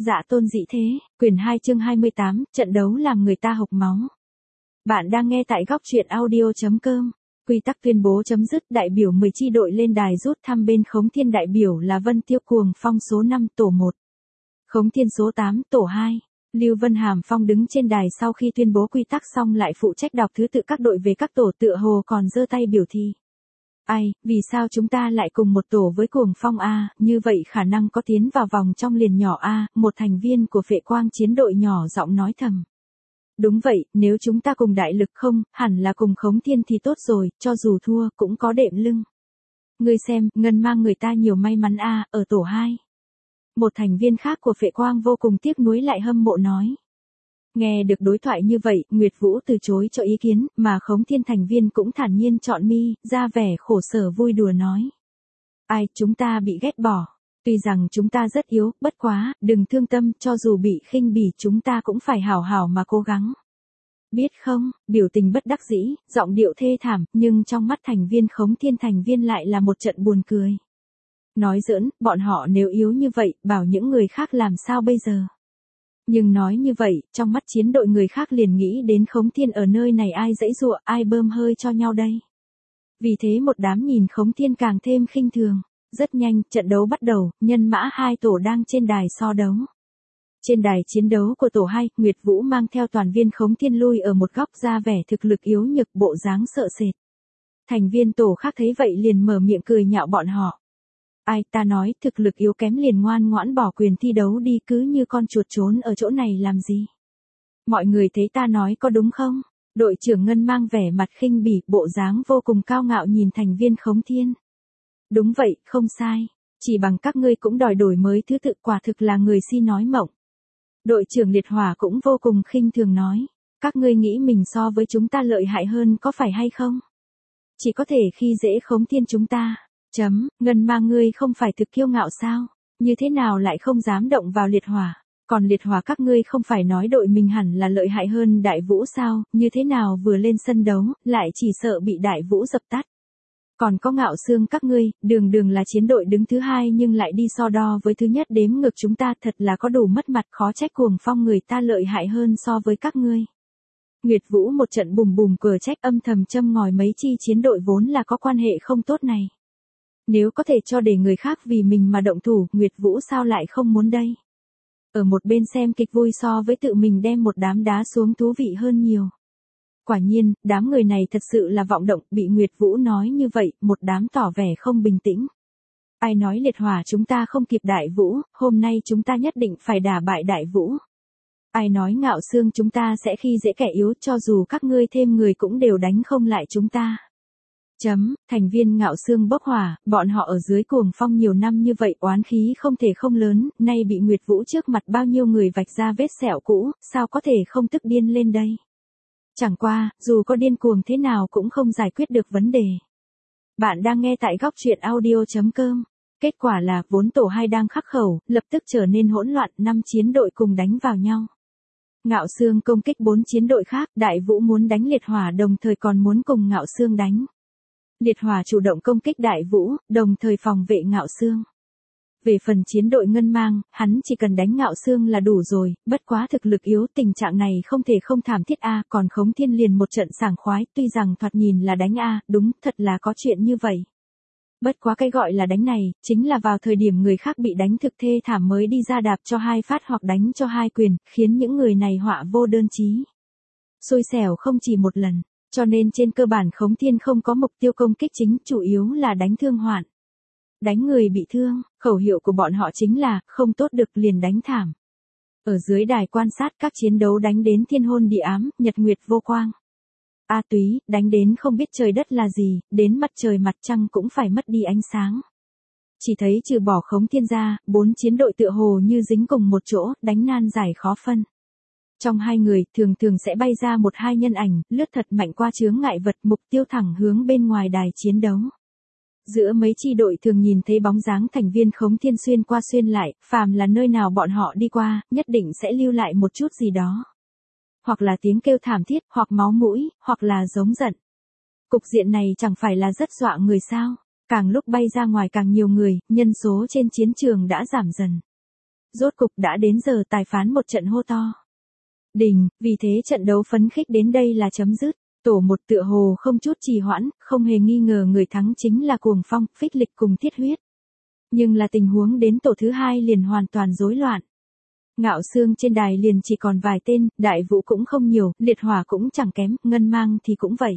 Dạ tôn dị thế, quyển 2 chương 28, trận đấu làm người ta hộc máu. Bạn đang nghe tại góc truyện audio.com. Quy tắc tuyên bố chấm dứt, đại biểu 10 chi đội lên đài rút thăm bên Khống Thiên, đại biểu là Vân Tiêu Cuồng Phong số 5 tổ 1. Khống Thiên số 8 tổ 2. Lưu Vân Hàm Phong đứng trên đài sau khi tuyên bố quy tắc xong lại phụ trách đọc thứ tự các đội về các tổ, tựa hồ còn giơ tay biểu thị. Ai, vì sao chúng ta lại cùng một tổ với Cuồng Phong A, như vậy khả năng có tiến vào vòng trong liền nhỏ A, một thành viên của Phệ Quang chiến đội nhỏ giọng nói thầm. Đúng vậy, nếu chúng ta cùng đại lực không, hẳn là cùng Khống Thiên thì tốt rồi, cho dù thua cũng có đệm lưng. Ngươi xem, Ngân mang người ta nhiều may mắn A, ở tổ 2. Một thành viên khác của Phệ Quang vô cùng tiếc nuối lại hâm mộ nói. Nghe được đối thoại như vậy, Nguyệt Vũ từ chối cho ý kiến, mà Khống Thiên thành viên cũng thản nhiên chọn mi, ra vẻ khổ sở vui đùa nói. Ai, chúng ta bị ghét bỏ. Tuy rằng chúng ta rất yếu, bất quá, đừng thương tâm, cho dù bị khinh bỉ chúng ta cũng phải hảo hảo mà cố gắng. Biết không, biểu tình bất đắc dĩ, giọng điệu thê thảm, nhưng trong mắt thành viên Khống Thiên thành viên lại là một trận buồn cười. Nói giỡn, bọn họ nếu yếu như vậy, bảo những người khác làm sao bây giờ? Nhưng nói như vậy, trong mắt chiến đội người khác liền nghĩ đến Khống Thiên ở nơi này ai giãy giụa, ai bơm hơi cho nhau đây. Vì thế một đám nhìn Khống Thiên càng thêm khinh thường. Rất nhanh, trận đấu bắt đầu, nhân mã hai tổ đang trên đài so đấu. Trên đài chiến đấu của tổ 2, Nguyệt Vũ mang theo toàn viên Khống Thiên lui ở một góc, ra vẻ thực lực yếu nhược, bộ dáng sợ sệt. Thành viên tổ khác thấy vậy liền mở miệng cười nhạo bọn họ. Ai, ta nói, thực lực yếu kém liền ngoan ngoãn bỏ quyền thi đấu đi, cứ như con chuột trốn ở chỗ này làm gì? Mọi người thấy ta nói có đúng không? Đội trưởng Ngân mang vẻ mặt khinh bỉ, bộ dáng vô cùng cao ngạo nhìn thành viên Khống Thiên. Đúng vậy, không sai. Chỉ bằng các ngươi cũng đòi đổi mới thứ tự, quả thực là người si nói mộng. Đội trưởng Liệt Hỏa cũng vô cùng khinh thường nói. Các ngươi nghĩ mình so với chúng ta lợi hại hơn có phải hay không? Chỉ có thể khi dễ Khống Thiên chúng ta. Ngân mang ngươi không phải thực kiêu ngạo sao? Như thế nào lại không dám động vào Liệt Hỏa? Còn Liệt Hỏa các ngươi không phải nói đội mình hẳn là lợi hại hơn Đại Vũ sao? Như thế nào vừa lên sân đấu, lại chỉ sợ bị Đại Vũ dập tắt? Còn có Ngạo Xương các ngươi, đường là chiến đội đứng thứ 2 nhưng lại đi so đo với thứ nhất đếm ngược chúng ta, thật là có đủ mất mặt, khó trách Cuồng Phong người ta lợi hại hơn so với các ngươi. Nguyệt Vũ một trận bùm bùm cờ trách, âm thầm châm ngòi mấy chi chiến đội vốn là có quan hệ không tốt này. Nếu có thể cho để người khác vì mình mà động thủ, Nguyệt Vũ sao lại không muốn đây? Ở một bên xem kịch vui so với tự mình đem một đám đá xuống thú vị hơn nhiều. Quả nhiên, đám người này thật sự là vọng động, bị Nguyệt Vũ nói như vậy, một đám tỏ vẻ không bình tĩnh. Ai nói Liệt Hỏa chúng ta không kịp Đại Vũ, hôm nay chúng ta nhất định phải đả bại Đại Vũ. Ai nói Ngạo Xương chúng ta sẽ khi dễ kẻ yếu, cho dù các ngươi thêm người cũng đều đánh không lại chúng ta. Thành viên Ngạo Xương bốc hỏa, bọn họ ở dưới Cuồng Phong nhiều năm như vậy, oán khí không thể không lớn, nay bị Nguyệt Vũ trước mặt bao nhiêu người vạch ra vết sẹo cũ, sao có thể không tức điên lên đây? Chẳng qua, dù có điên cuồng thế nào cũng không giải quyết được vấn đề. Bạn đang nghe tại góc truyện audio.com. Kết quả là, vốn tổ 2 đang khắc khẩu, lập tức trở nên hỗn loạn, 5 chiến đội cùng đánh vào nhau. Ngạo Xương công kích 4 chiến đội khác, Đại Vũ muốn đánh Liệt Hỏa đồng thời còn muốn cùng Ngạo Xương đánh. Liệt Hỏa chủ động công kích Đại Vũ, đồng thời phòng vệ Ngạo Xương. Về phần chiến đội Ngân mang, hắn chỉ cần đánh Ngạo Xương là đủ rồi, bất quá thực lực yếu, tình trạng này không thể không thảm thiết a, còn Khống Thiên liền một trận sảng khoái, tuy rằng thoạt nhìn là đánh a, đúng, thật là có chuyện như vậy. Bất quá cái gọi là đánh này, chính là vào thời điểm người khác bị đánh thực thê thảm mới đi ra đạp cho 2 phát hoặc đánh cho 2 quyền, khiến những người này họa vô đơn chí. Xui xẻo không chỉ một lần, cho nên trên cơ bản Khống Thiên không có mục tiêu công kích chính, chủ yếu là đánh thương hoạn. Đánh người bị thương, khẩu hiệu của bọn họ chính là, không tốt được liền đánh thảm. Ở dưới đài quan sát các chiến đấu đánh đến thiên hôn địa ám, nhật nguyệt vô quang. A túy, đánh đến không biết trời đất là gì, đến mặt trời mặt trăng cũng phải mất đi ánh sáng. Chỉ thấy trừ bỏ Khống Thiên ra, 4 chiến đội tựa hồ như dính cùng một chỗ, đánh nan giải khó phân. Trong hai người, thường sẽ bay ra 1-2 nhân ảnh, lướt thật mạnh qua chướng ngại vật, mục tiêu thẳng hướng bên ngoài đài chiến đấu. Giữa mấy chi đội thường nhìn thấy bóng dáng thành viên Khống Thiên xuyên qua xuyên lại, phàm là nơi nào bọn họ đi qua, nhất định sẽ lưu lại một chút gì đó. Hoặc là tiếng kêu thảm thiết, hoặc máu mũi, hoặc là giống giận. Cục diện này chẳng phải là rất dọa người sao? Càng lúc bay ra ngoài càng nhiều người, nhân số trên chiến trường đã giảm dần. Rốt cục đã đến giờ tài phán một trận hô to. Đình, vì thế trận đấu phấn khích đến đây là chấm dứt. Tổ một tựa hồ không chút trì hoãn, không hề nghi ngờ người thắng chính là Cuồng Phong, Phích Lịch cùng Thiết Huyết. Nhưng là tình huống đến tổ thứ hai liền hoàn toàn rối loạn. Ngạo Xương trên đài liền chỉ còn vài tên, Đại Vũ cũng không nhiều, Liệt Hỏa cũng chẳng kém, Ngân Mang thì cũng vậy.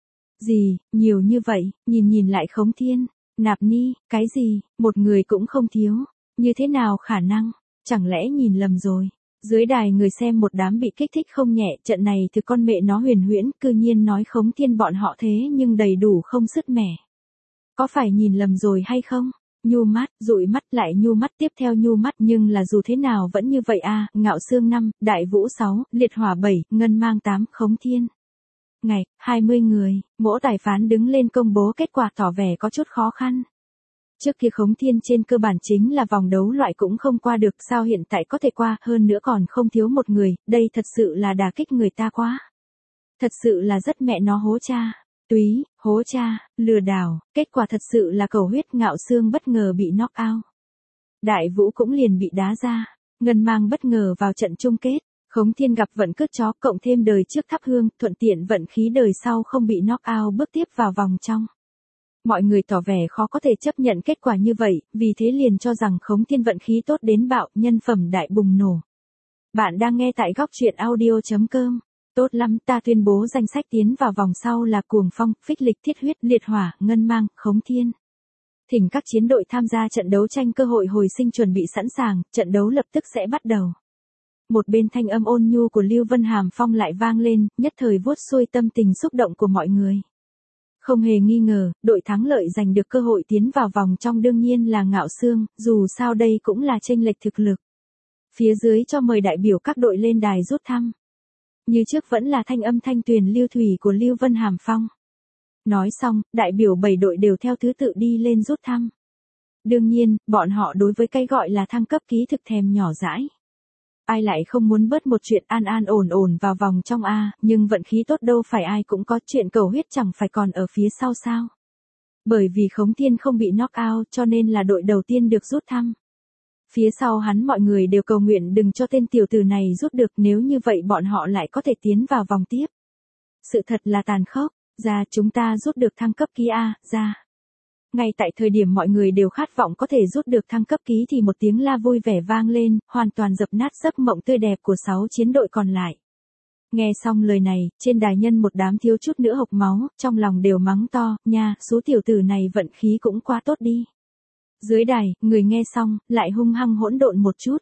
Gì, nhiều như vậy, nhìn lại Khống Thiên, Nạp Ni, cái gì, một người cũng không thiếu. Như thế nào khả năng, chẳng lẽ nhìn lầm rồi. Dưới đài người xem một đám bị kích thích không nhẹ, trận này thực con mẹ nó huyền huyễn, cư nhiên nói Khống Thiên bọn họ thế nhưng đầy đủ không sứt mẻ. Có phải nhìn lầm rồi hay không? Nhu mắt, dụi mắt lại nhu mắt tiếp theo nhu mắt nhưng là dù thế nào vẫn như vậy a. Ngạo Xương 5, Đại Vũ 6, Liệt Hỏa 7, Ngân Mang 8, Khống Thiên. Ngày, 20 người, mỗi tài phán đứng lên công bố kết quả tỏ vẻ có chút khó khăn. Trước kia Khống Thiên trên cơ bản chính là vòng đấu loại cũng không qua được, sao hiện tại có thể qua, hơn nữa còn không thiếu một người, đây thật sự là đả kích người ta quá. Thật sự là rất mẹ nó hố cha, túy, hố cha, lừa đảo, kết quả thật sự là cầu huyết. Ngạo Xương bất ngờ bị knock out. Đại Vũ cũng liền bị đá ra, Ngân Mang bất ngờ vào trận chung kết. Khống Thiên gặp vận cướp chó cộng thêm đời trước thắp hương, thuận tiện vận khí đời sau không bị knock out bước tiếp vào vòng trong. Mọi người tỏ vẻ khó có thể chấp nhận kết quả như vậy, vì thế liền cho rằng Khống Thiên vận khí tốt đến bạo, nhân phẩm đại bùng nổ. Bạn đang nghe tại góc truyện audio.com. Tốt lắm, ta tuyên bố danh sách tiến vào vòng sau là Cuồng Phong, Phích Lịch, Thiết Huyết, Liệt Hỏa, Ngân Mang, Khống Thiên. Thỉnh các chiến đội tham gia trận đấu tranh cơ hội hồi sinh chuẩn bị sẵn sàng, trận đấu lập tức sẽ bắt đầu. Một bên thanh âm ôn nhu của Lưu Vân Hàm Phong lại vang lên, nhất thời vuốt xuôi tâm tình xúc động của mọi người. Không hề nghi ngờ, đội thắng lợi giành được cơ hội tiến vào vòng trong đương nhiên là Ngạo Xương, dù sao đây cũng là chênh lệch thực lực. Phía dưới cho mời đại biểu các đội lên đài rút thăm. Như trước vẫn là thanh âm thanh tuyền lưu thủy của Lưu Vân Hàm Phong. Nói xong, đại biểu 7 đội đều theo thứ tự đi lên rút thăm. Đương nhiên, bọn họ đối với cái gọi là thăng cấp ký thực thèm nhỏ dãi. Ai lại không muốn bớt một chuyện an an ổn ổn vào vòng trong a, nhưng vận khí tốt đâu phải ai cũng có, chuyện cầu huyết chẳng phải còn ở phía sau sao. Bởi vì Khống Thiên không bị knock out cho nên là đội đầu tiên được rút thăm. Phía sau hắn mọi người đều cầu nguyện đừng cho tên tiểu tử này rút được, nếu như vậy bọn họ lại có thể tiến vào vòng tiếp. Sự thật là tàn khốc, ra chúng ta rút được thăng cấp ký a, ra. Ngay tại thời điểm mọi người đều khát vọng có thể rút được thăng cấp ký thì một tiếng la vui vẻ vang lên, hoàn toàn dập nát giấc mộng tươi đẹp của 6 chiến đội còn lại. Nghe xong lời này, trên đài nhân một đám thiếu chút nữa hộc máu, trong lòng đều mắng to, nha, số tiểu tử này vận khí cũng quá tốt đi. Dưới đài, người nghe xong, lại hung hăng hỗn độn một chút.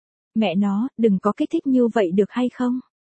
Mẹ nó, đừng có kích thích như vậy được hay không?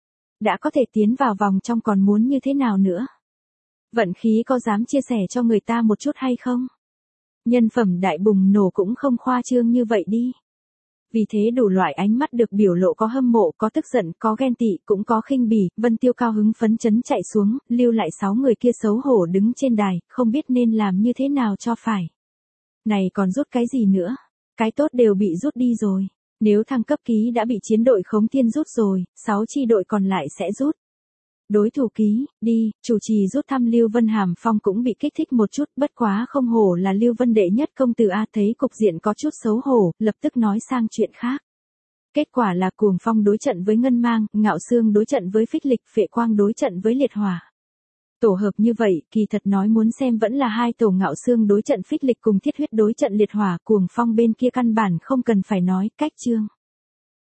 Đã có thể tiến vào vòng trong còn muốn như thế nào nữa? Vận khí có dám chia sẻ cho người ta một chút hay không? Nhân phẩm đại bùng nổ cũng không khoa trương như vậy đi. Vì thế đủ loại ánh mắt được biểu lộ, có hâm mộ, có tức giận, có ghen tị, cũng có khinh bỉ. Vân Tiêu cao hứng phấn chấn chạy xuống, lưu lại 6 người kia xấu hổ đứng trên đài, không biết nên làm như thế nào cho phải. Này còn rút cái gì nữa? Cái tốt đều bị rút đi rồi. Nếu thăng cấp ký đã bị chiến đội Khống Thiên rút rồi, 6 chi đội còn lại sẽ rút. Đối thủ ký, đi, chủ trì rút thăm Lưu Vân Hàm Phong cũng bị kích thích một chút, bất quá không hổ là Lưu Vân đệ nhất công tử a, thấy cục diện có chút xấu hổ, lập tức nói sang chuyện khác. Kết quả là Cuồng Phong đối trận với Ngân Mang, Ngạo Xương đối trận với Phích Lịch, Phệ Quang đối trận với Liệt Hỏa. Tổ hợp như vậy, kỳ thật nói muốn xem vẫn là hai tổ Ngạo Xương đối trận Phích Lịch cùng Thiết Huyết đối trận Liệt Hỏa, Cuồng Phong bên kia căn bản không cần phải nói, cách chương.